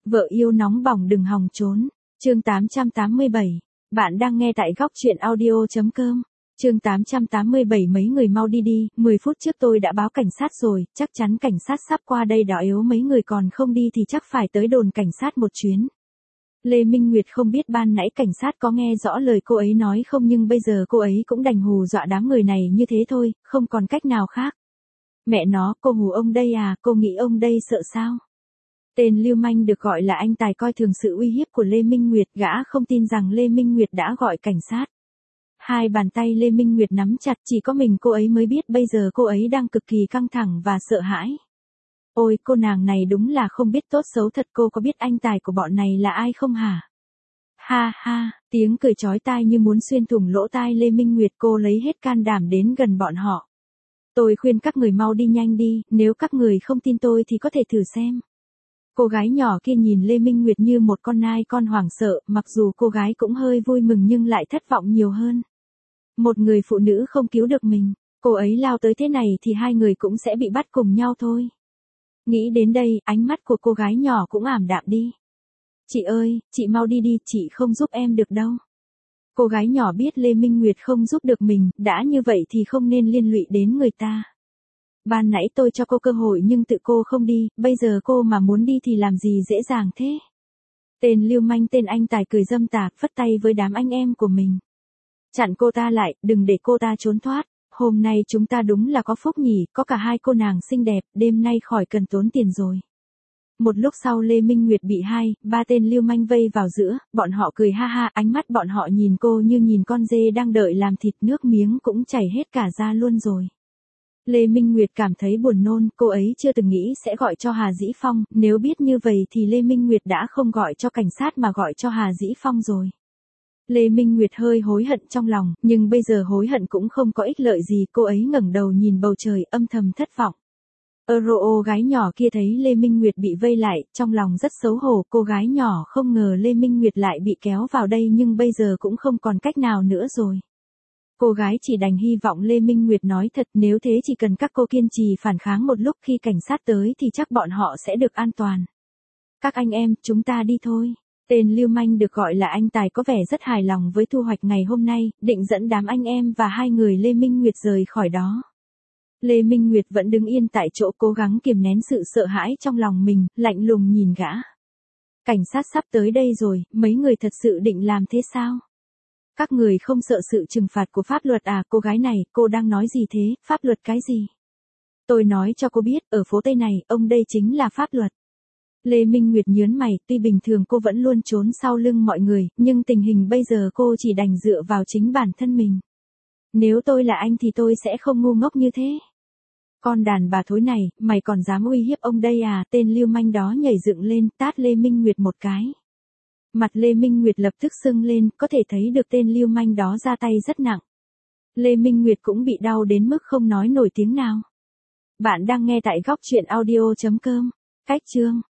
Vợ yêu nóng bỏng đừng hòng trốn. Chương 887. Bạn đang nghe tại góc truyện audio.com. Chương 887 mấy người mau đi đi, 10 phút trước tôi đã báo cảnh sát rồi, chắc chắn cảnh sát sắp qua đây đó, yếu mấy người còn không đi thì chắc phải tới đồn cảnh sát một chuyến. Lê Minh Nguyệt không biết ban nãy cảnh sát có nghe rõ lời cô ấy nói không, nhưng bây giờ cô ấy cũng đành hù dọa đám người này như thế thôi, không còn cách nào khác. Mẹ nó, cô hù ông đây à, cô nghĩ ông đây sợ sao? Tên lưu manh được gọi là anh Tài coi thường sự uy hiếp của Lê Minh Nguyệt, gã không tin rằng Lê Minh Nguyệt đã gọi cảnh sát. Hai bàn tay Lê Minh Nguyệt nắm chặt, chỉ có mình cô ấy mới biết bây giờ cô ấy đang cực kỳ căng thẳng và sợ hãi. Ôi, cô nàng này đúng là không biết tốt xấu thật, cô có biết anh Tài của bọn này là ai không hả? Ha ha, tiếng cười chói tai như muốn xuyên thủng lỗ tai Lê Minh Nguyệt, cô lấy hết can đảm đến gần bọn họ. Tôi khuyên các người mau đi nhanh đi, nếu các người không tin tôi thì có thể thử xem. Cô gái nhỏ kia nhìn Lê Minh Nguyệt như một con nai con hoảng sợ, mặc dù cô gái cũng hơi vui mừng nhưng lại thất vọng nhiều hơn. Một người phụ nữ không cứu được mình, cô ấy lao tới thế này thì hai người cũng sẽ bị bắt cùng nhau thôi. Nghĩ đến đây, ánh mắt của cô gái nhỏ cũng ảm đạm đi. Chị ơi, chị mau đi đi, chị không giúp em được đâu. Cô gái nhỏ biết Lê Minh Nguyệt không giúp được mình, đã như vậy thì không nên liên lụy đến người ta. Ban nãy tôi cho cô cơ hội nhưng tự cô không đi, bây giờ cô mà muốn đi thì làm gì dễ dàng thế. Tên lưu manh tên anh Tài cười dâm tà, phất tay với đám anh em của mình. Chặn cô ta lại, đừng để cô ta trốn thoát. Hôm nay chúng ta đúng là có phúc nhỉ, có cả hai cô nàng xinh đẹp, đêm nay khỏi cần tốn tiền rồi. Một lúc sau Lê Minh Nguyệt bị ba tên lưu manh vây vào giữa, bọn họ cười ha ha, ánh mắt bọn họ nhìn cô như nhìn con dê đang đợi làm thịt, nước miếng cũng chảy hết cả ra luôn rồi. Lê Minh Nguyệt cảm thấy buồn nôn, cô ấy chưa từng nghĩ sẽ gọi cho Hà Dĩ Phong, nếu biết như vậy thì Lê Minh Nguyệt đã không gọi cho cảnh sát mà gọi cho Hà Dĩ Phong rồi. Lê Minh Nguyệt hơi hối hận trong lòng, nhưng bây giờ hối hận cũng không có ích lợi gì, cô ấy ngẩng đầu nhìn bầu trời âm thầm thất vọng. Gái nhỏ kia thấy Lê Minh Nguyệt bị vây lại, trong lòng rất xấu hổ, cô gái nhỏ không ngờ Lê Minh Nguyệt lại bị kéo vào đây nhưng bây giờ cũng không còn cách nào nữa rồi. Cô gái chỉ đành hy vọng Lê Minh Nguyệt nói thật, nếu thế chỉ cần các cô kiên trì phản kháng một lúc, khi cảnh sát tới thì chắc bọn họ sẽ được an toàn. Các anh em, chúng ta đi thôi. Tên lưu manh được gọi là anh Tài có vẻ rất hài lòng với thu hoạch ngày hôm nay, định dẫn đám anh em và hai người Lê Minh Nguyệt rời khỏi đó. Lê Minh Nguyệt vẫn đứng yên tại chỗ cố gắng kiềm nén sự sợ hãi trong lòng mình, lạnh lùng nhìn gã. Cảnh sát sắp tới đây rồi, mấy người thật sự định làm thế sao? Các người không sợ sự trừng phạt của pháp luật à? Cô gái này, cô đang nói gì thế, pháp luật cái gì? Tôi nói cho cô biết, ở phố Tây này, ông đây chính là pháp luật. Lê Minh Nguyệt nhớn mày, tuy bình thường cô vẫn luôn trốn sau lưng mọi người, nhưng tình hình bây giờ cô chỉ đành dựa vào chính bản thân mình. Nếu tôi là anh thì tôi sẽ không ngu ngốc như thế. Con đàn bà thối này, mày còn dám uy hiếp ông đây à? Tên lưu manh đó nhảy dựng lên, tát Lê Minh Nguyệt một cái. Mặt Lê Minh Nguyệt lập tức sưng lên, có thể thấy được tên lưu manh đó ra tay rất nặng. Lê Minh Nguyệt cũng bị đau đến mức không nói nổi tiếng nào. Bạn đang nghe tại góc truyện audio.com. Cách chương